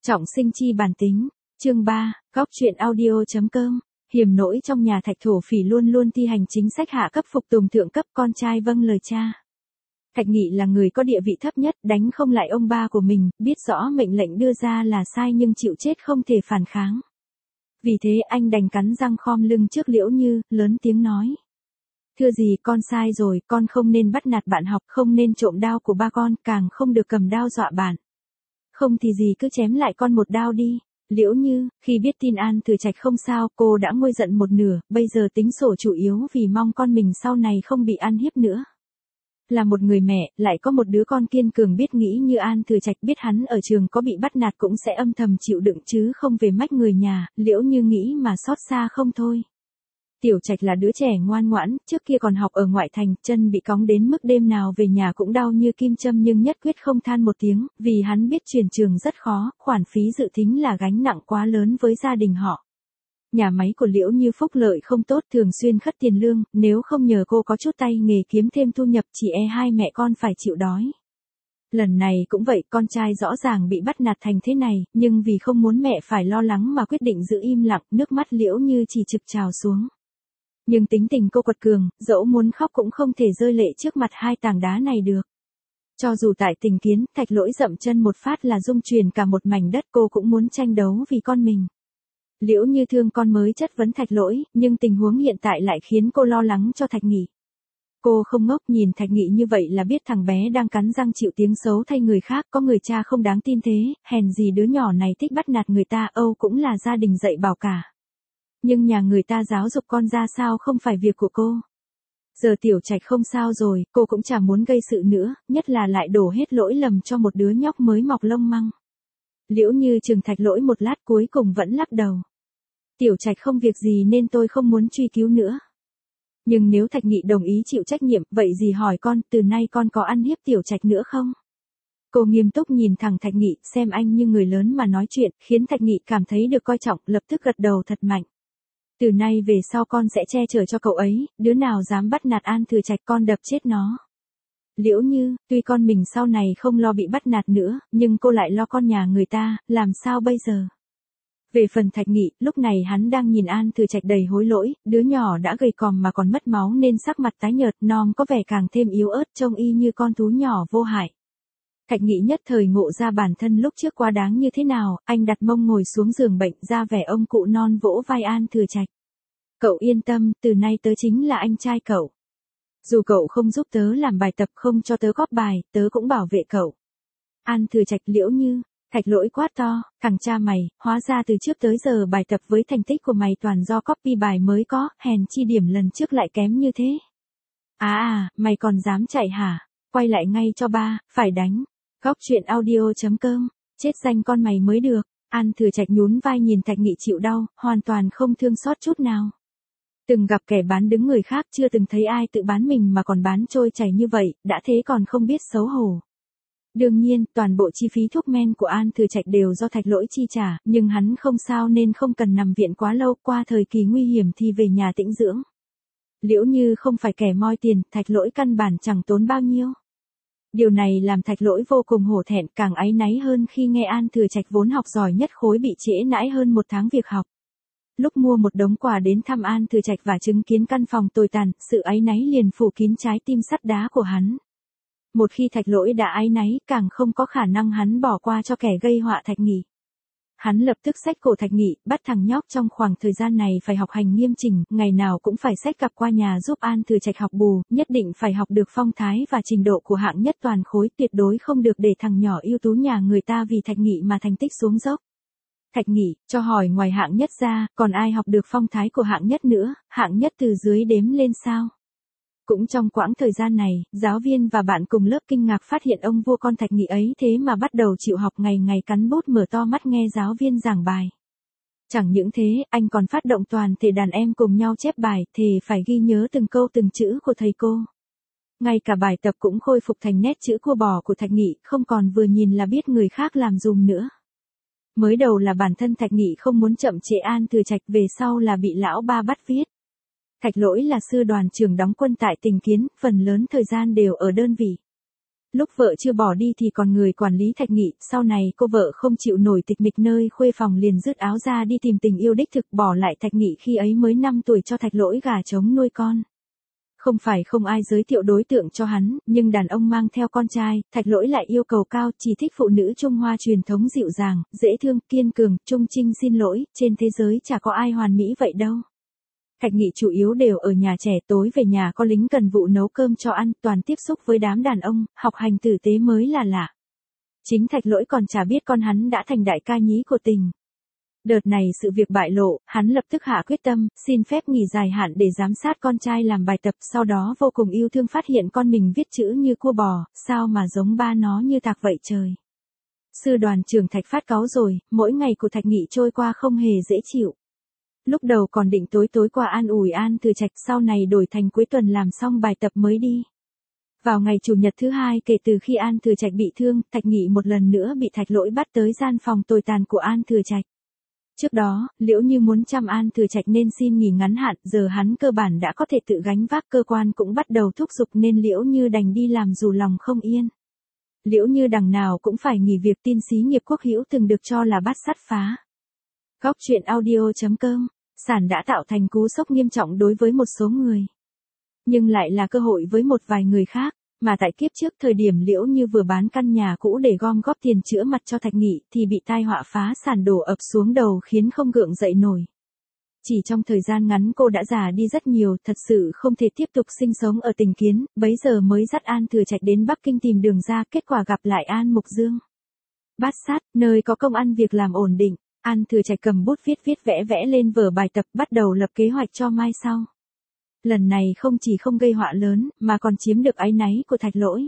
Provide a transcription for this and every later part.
Trọng sinh chi bản tính, chương 3, góc truyện audio.com, hiểm nỗi trong nhà Thạch thổ phỉ luôn luôn thi hành chính sách hạ cấp phục tùng thượng cấp, con trai vâng lời cha. Thạch Nghị là người có địa vị thấp nhất, đánh không lại ông ba của mình, biết rõ mệnh lệnh đưa ra là sai nhưng chịu chết không thể phản kháng. Vì thế anh đành cắn răng khom lưng trước Liễu Như, lớn tiếng nói. Thưa gì, con sai rồi, con không nên bắt nạt bạn học, không nên trộm đao của ba con, càng không được cầm đao dọa bạn. Không thì gì cứ chém lại con một đao đi. Liễu Như, khi biết tin An Thừa Trạch không sao, cô đã nguôi giận một nửa, bây giờ tính sổ chủ yếu vì mong con mình sau này không bị ăn hiếp nữa. Là một người mẹ, lại có một đứa con kiên cường biết nghĩ như An Thừa Trạch, biết hắn ở trường có bị bắt nạt cũng sẽ âm thầm chịu đựng chứ không về mách người nhà, Liễu Như nghĩ mà xót xa không thôi. Tiểu Trạch là đứa trẻ ngoan ngoãn, trước kia còn học ở ngoại thành, chân bị cóng đến mức đêm nào về nhà cũng đau như kim châm nhưng nhất quyết không than một tiếng, vì hắn biết chuyển trường rất khó, khoản phí dự thính là gánh nặng quá lớn với gia đình họ. Nhà máy của Liễu Như phúc lợi không tốt, thường xuyên khất tiền lương, nếu không nhờ cô có chút tay nghề kiếm thêm thu nhập chỉ hai mẹ con phải chịu đói. Lần này cũng vậy, con trai rõ ràng bị bắt nạt thành thế này, nhưng vì không muốn mẹ phải lo lắng mà quyết định giữ im lặng, nước mắt Liễu Như chỉ trực trào xuống. Nhưng tính tình cô quật cường, dẫu muốn khóc cũng không thể rơi lệ trước mặt hai tảng đá này được. Cho dù tại Tình Kiến, Thạch Lỗi dậm chân một phát là rung chuyển cả một mảnh đất, cô cũng muốn tranh đấu vì con mình. Liễu Như thương con mới chất vấn Thạch Lỗi, nhưng tình huống hiện tại lại khiến cô lo lắng cho Thạch Nghị. Cô không ngốc, nhìn Thạch Nghị như vậy là biết thằng bé đang cắn răng chịu tiếng xấu thay người khác, có người cha không đáng tin thế, hèn gì đứa nhỏ này thích bắt nạt người ta, Âu cũng là gia đình dạy bảo cả. Nhưng nhà người ta giáo dục con ra sao không phải việc của cô. Giờ Tiểu Trạch không sao rồi, cô cũng chả muốn gây sự nữa, nhất là lại đổ hết lỗi lầm cho một đứa nhóc mới mọc lông măng. Liễu Như chừng Thạch Lỗi một lát cuối cùng vẫn lắc đầu. Tiểu Trạch không việc gì nên tôi không muốn truy cứu nữa. Nhưng nếu Thạch Nghị đồng ý chịu trách nhiệm, vậy gì hỏi con, từ nay con có ăn hiếp Tiểu Trạch nữa không? Cô nghiêm túc nhìn thẳng Thạch Nghị, xem anh như người lớn mà nói chuyện, khiến Thạch Nghị cảm thấy được coi trọng, lập tức gật đầu thật mạnh. Từ nay về sau con sẽ che chở cho cậu ấy, đứa nào dám bắt nạt An Thừa Trạch con đập chết nó. Liễu Như, tuy con mình sau này không lo bị bắt nạt nữa, nhưng cô lại lo con nhà người ta, làm sao bây giờ? Về phần Thạch Nghị, lúc này hắn đang nhìn An Thừa Trạch đầy hối lỗi, đứa nhỏ đã gầy còm mà còn mất máu nên sắc mặt tái nhợt, non có vẻ càng thêm yếu ớt, trông y như con thú nhỏ vô hại. Thạch Nghị nhất thời ngộ ra bản thân lúc trước quá đáng như thế nào, anh đặt mông ngồi xuống giường bệnh, ra vẻ ông cụ non vỗ vai An Thừa Trạch. Cậu yên tâm, từ nay tớ chính là anh trai cậu. Dù cậu không giúp tớ làm bài tập, không cho tớ góp bài, tớ cũng bảo vệ cậu. An Thừa Trạch. Liễu Như, Thạch Lỗi quát to, thằng cha mày, hóa ra từ trước tới giờ bài tập với thành tích của mày toàn do copy bài mới có, hèn chi điểm lần trước lại kém như thế. Mày còn dám chạy hả? Quay lại ngay cho ba, phải đánh. Góc truyện audio.com, chết danh con mày mới được. An Thừa Trạch nhún vai nhìn Thạch Nghị chịu đau, hoàn toàn không thương xót chút nào. Từng gặp kẻ bán đứng người khác, chưa từng thấy ai tự bán mình mà còn bán trôi chảy như vậy, đã thế còn không biết xấu hổ. Đương nhiên, toàn bộ chi phí thuốc men của An Thừa Trạch đều do Thạch Lỗi chi trả, nhưng hắn không sao nên không cần nằm viện quá lâu, qua thời kỳ nguy hiểm thì về nhà tĩnh dưỡng. Liễu Như không phải kẻ moi tiền, Thạch Lỗi căn bản chẳng tốn bao nhiêu. Điều này làm Thạch Lỗi vô cùng hổ thẹn, càng áy náy hơn khi nghe An Thừa Trạch vốn học giỏi nhất khối bị trễ nải hơn một tháng việc học. Lúc mua một đống quà đến thăm An Thừa Trạch và chứng kiến căn phòng tồi tàn, sự áy náy liền phủ kín trái tim sắt đá của hắn. Một khi Thạch Lỗi đã áy náy, càng không có khả năng hắn bỏ qua cho kẻ gây họa Thạch Nghị. Hắn lập tức xách cổ Thạch Nghị, bắt thằng nhóc trong khoảng thời gian này phải học hành nghiêm chỉnh, ngày nào cũng phải xách cặp qua nhà giúp An Thừa Trạch học bù, nhất định phải học được phong thái và trình độ của hạng nhất toàn khối, tuyệt đối không được để thằng nhỏ ưu tú nhà người ta vì Thạch Nghị mà thành tích xuống dốc. Thạch Nghị, cho hỏi ngoài hạng nhất ra, còn ai học được phong thái của hạng nhất nữa, hạng nhất từ dưới đếm lên sao? Cũng trong quãng thời gian này, giáo viên và bạn cùng lớp kinh ngạc phát hiện ông vua con Thạch Nghị ấy thế mà bắt đầu chịu học, ngày ngày cắn bút mở to mắt nghe giáo viên giảng bài. Chẳng những thế, anh còn phát động toàn thể đàn em cùng nhau chép bài, thề phải ghi nhớ từng câu từng chữ của thầy cô. Ngay cả bài tập cũng khôi phục thành nét chữ cua bò của Thạch Nghị, không còn vừa nhìn là biết người khác làm dùm nữa. Mới đầu là bản thân Thạch Nghị không muốn chậm trễ An Thừa Trạch, về sau là bị lão ba bắt viết. Thạch Lỗi là sư đoàn trưởng đóng quân tại Tình Kiến, phần lớn thời gian đều ở đơn vị. Lúc vợ chưa bỏ đi thì còn người quản lý Thạch Nghị, sau này cô vợ không chịu nổi tịch mịch nơi khuê phòng liền dứt áo ra đi tìm tình yêu đích thực, bỏ lại Thạch Nghị khi ấy mới 5 tuổi cho Thạch Lỗi gà trống nuôi con. Không phải không ai giới thiệu đối tượng cho hắn, nhưng đàn ông mang theo con trai, Thạch Lỗi lại yêu cầu cao, chỉ thích phụ nữ Trung Hoa truyền thống dịu dàng, dễ thương, kiên cường, trung trinh. Xin lỗi, trên thế giới chả có ai hoàn mỹ vậy đâu. Thạch Nghị chủ yếu đều ở nhà trẻ, tối về nhà có lính cần vụ nấu cơm cho ăn, toàn tiếp xúc với đám đàn ông, học hành tử tế mới là lạ. Chính Thạch Lỗi còn chả biết con hắn đã thành đại ca nhí của tình. Đợt này sự việc bại lộ, hắn lập tức hạ quyết tâm, xin phép nghỉ dài hạn để giám sát con trai làm bài tập, sau đó vô cùng yêu thương phát hiện con mình viết chữ như cua bò, sao mà giống ba nó như tạc vậy trời. Sư đoàn trưởng Thạch phát cáu rồi, mỗi ngày của Thạch Nghị trôi qua không hề dễ chịu. Lúc đầu còn định tối qua an ủi An Thừa Trạch, sau này đổi thành cuối tuần làm xong bài tập mới đi. Vào ngày Chủ nhật thứ 2 kể từ khi An Thừa Trạch bị thương, Thạch Nghị một lần nữa bị Thạch Lỗi bắt tới gian phòng tồi tàn của An Thừa Trạch. Trước đó, Liễu Như muốn chăm An Thừa Trạch nên xin nghỉ ngắn hạn, giờ hắn cơ bản đã có thể tự gánh vác, cơ quan cũng bắt đầu thúc giục nên Liễu Như đành đi làm dù lòng không yên. Liễu Như đằng nào cũng phải nghỉ việc, tin xí nghiệp Quốc Hữu từng được cho là bát sắt phá. Góc truyện audio.com, sản đã tạo thành cú sốc nghiêm trọng đối với một số người. Nhưng lại là cơ hội với một vài người khác. Mà tại kiếp trước, thời điểm Liễu Như vừa bán căn nhà cũ để gom góp tiền chữa mặt cho Thạch Nghị thì bị tai họa phá sản đổ ập xuống đầu khiến không gượng dậy nổi. Chỉ trong thời gian ngắn cô đã già đi rất nhiều, thật sự không thể tiếp tục sinh sống ở Tình Kiến, bấy giờ mới dắt An Thừa Trạch đến Bắc Kinh tìm đường ra, kết quả gặp lại An Mục Dương. Bát sát, nơi có công ăn việc làm ổn định, An Thừa Trạch cầm bút viết vẽ lên vở bài tập, bắt đầu lập kế hoạch cho mai sau. Lần này không chỉ không gây họa lớn, mà còn chiếm được áy náy của Thạch Lỗi.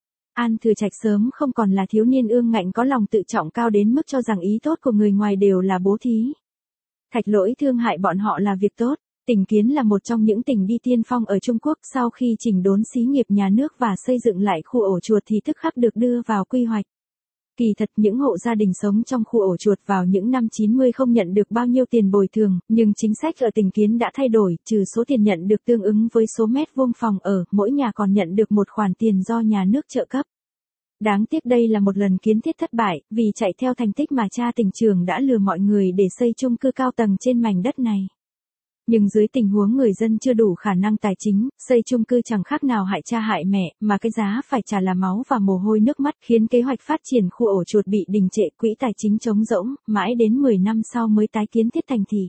An Thừa Trạch sớm không còn là thiếu niên ương ngạnh có lòng tự trọng cao đến mức cho rằng ý tốt của người ngoài đều là bố thí. Thạch Lỗi thương hại bọn họ là việc tốt. Tình Kiến là một trong những tỉnh đi tiên phong ở Trung Quốc, sau khi chỉnh đốn xí nghiệp nhà nước và xây dựng lại khu ổ chuột thì tức khắc được đưa vào quy hoạch. Kỳ thật những hộ gia đình sống trong khu ổ chuột vào những năm 90 không nhận được bao nhiêu tiền bồi thường, nhưng chính sách ở Tình Kiến đã thay đổi, trừ số tiền nhận được tương ứng với số mét vuông phòng ở, mỗi nhà còn nhận được một khoản tiền do nhà nước trợ cấp. Đáng tiếc đây là một lần kiến thiết thất bại, vì chạy theo thành tích mà cha tỉnh trưởng đã lừa mọi người để xây chung cư cao tầng trên mảnh đất này. Nhưng dưới tình huống người dân chưa đủ khả năng tài chính, xây chung cư chẳng khác nào hại cha hại mẹ, mà cái giá phải trả là máu và mồ hôi nước mắt, khiến kế hoạch phát triển khu ổ chuột bị đình trệ, quỹ tài chính trống rỗng, mãi đến 10 năm sau mới tái kiến thiết thành thị.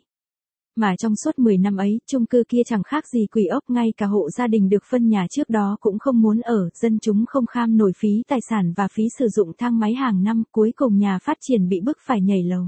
Mà trong suốt 10 năm ấy, chung cư kia chẳng khác gì quỷ ốc, ngay cả hộ gia đình được phân nhà trước đó cũng không muốn ở, dân chúng không kham nổi phí tài sản và phí sử dụng thang máy hàng năm, cuối cùng nhà phát triển bị bức phải nhảy lầu.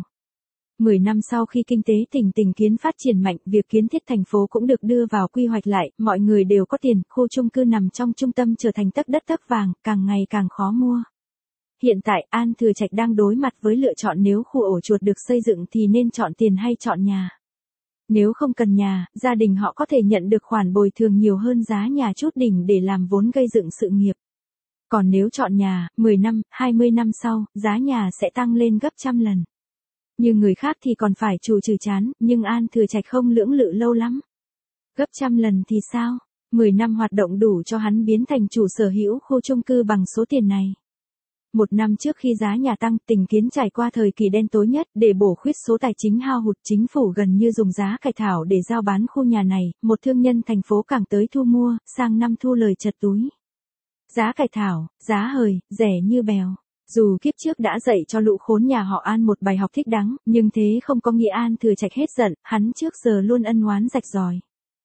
10 năm sau khi kinh tế tỉnh Tình Kiến phát triển mạnh, việc kiến thiết thành phố cũng được đưa vào quy hoạch lại, mọi người đều có tiền, khu chung cư nằm trong trung tâm trở thành tấc đất tấc vàng, càng ngày càng khó mua. Hiện tại An Thừa Trạch đang đối mặt với lựa chọn, nếu khu ổ chuột được xây dựng thì nên chọn tiền hay chọn nhà. Nếu không cần nhà, gia đình họ có thể nhận được khoản bồi thường nhiều hơn giá nhà chút đỉnh để làm vốn gây dựng sự nghiệp. Còn nếu chọn nhà, 10 năm, 20 năm sau, giá nhà sẽ tăng lên gấp trăm lần. Như người khác thì còn phải trù trừ chán, nhưng An Thừa Trạch không lưỡng lự lâu lắm. Gấp trăm lần thì sao? 10 năm hoạt động đủ cho hắn biến thành chủ sở hữu khu chung cư bằng số tiền này. Một năm trước khi giá nhà tăng, Tình Kiến trải qua thời kỳ đen tối nhất, để bổ khuyết số tài chính hao hụt, chính phủ gần như dùng giá cải thảo để giao bán khu nhà này, một thương nhân thành phố càng tới thu mua, sang năm thu lời chật túi. Giá cải thảo, giá hời, rẻ như bèo. Dù kiếp trước đã dạy cho lũ khốn nhà họ An một bài học thích đáng, nhưng thế không có nghĩa An Thừa Trạch hết giận, hắn trước giờ luôn ân oán rạch ròi.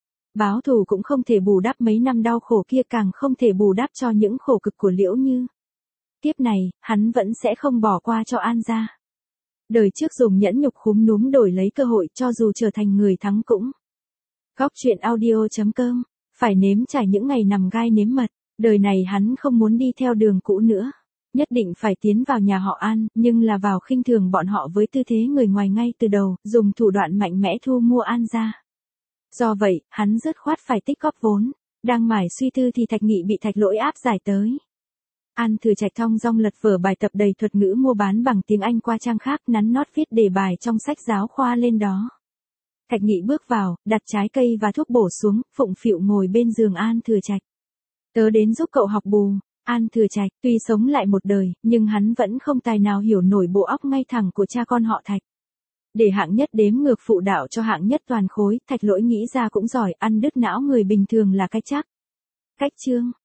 Báo thù cũng không thể bù đắp mấy năm đau khổ kia, càng không thể bù đắp cho những khổ cực của Liễu Như. Tiếp này, hắn vẫn sẽ không bỏ qua cho An gia. Đời trước dùng nhẫn nhục khúm núm đổi lấy cơ hội, cho dù trở thành người thắng cũng. Góc truyện audio.com, phải nếm trải những ngày nằm gai nếm mật, đời này hắn không muốn đi theo đường cũ nữa. Nhất định phải tiến vào nhà họ An, nhưng là vào khinh thường bọn họ với tư thế người ngoài ngay từ đầu, dùng thủ đoạn mạnh mẽ thu mua An gia. Do vậy, hắn dứt khoát phải tích góp vốn. Đang mải suy tư thì Thạch Nghị bị Thạch Lỗi áp giải tới. An Thừa Trạch thong dong lật vở bài tập đầy thuật ngữ mua bán bằng tiếng Anh qua trang khác, nắn nót viết đề bài trong sách giáo khoa lên đó. Thạch Nghị bước vào, đặt trái cây và thuốc bổ xuống, phụng phịu ngồi bên giường An Thừa Trạch. Tớ đến giúp cậu học bù. An Thừa Trạch, tuy sống lại một đời, nhưng hắn vẫn không tài nào hiểu nổi bộ óc ngay thẳng của cha con họ Thạch. Để hạng nhất đếm ngược phụ đạo cho hạng nhất toàn khối, Thạch Lỗi nghĩ ra cũng giỏi, ăn đứt não người bình thường là cái chắc. Cách chương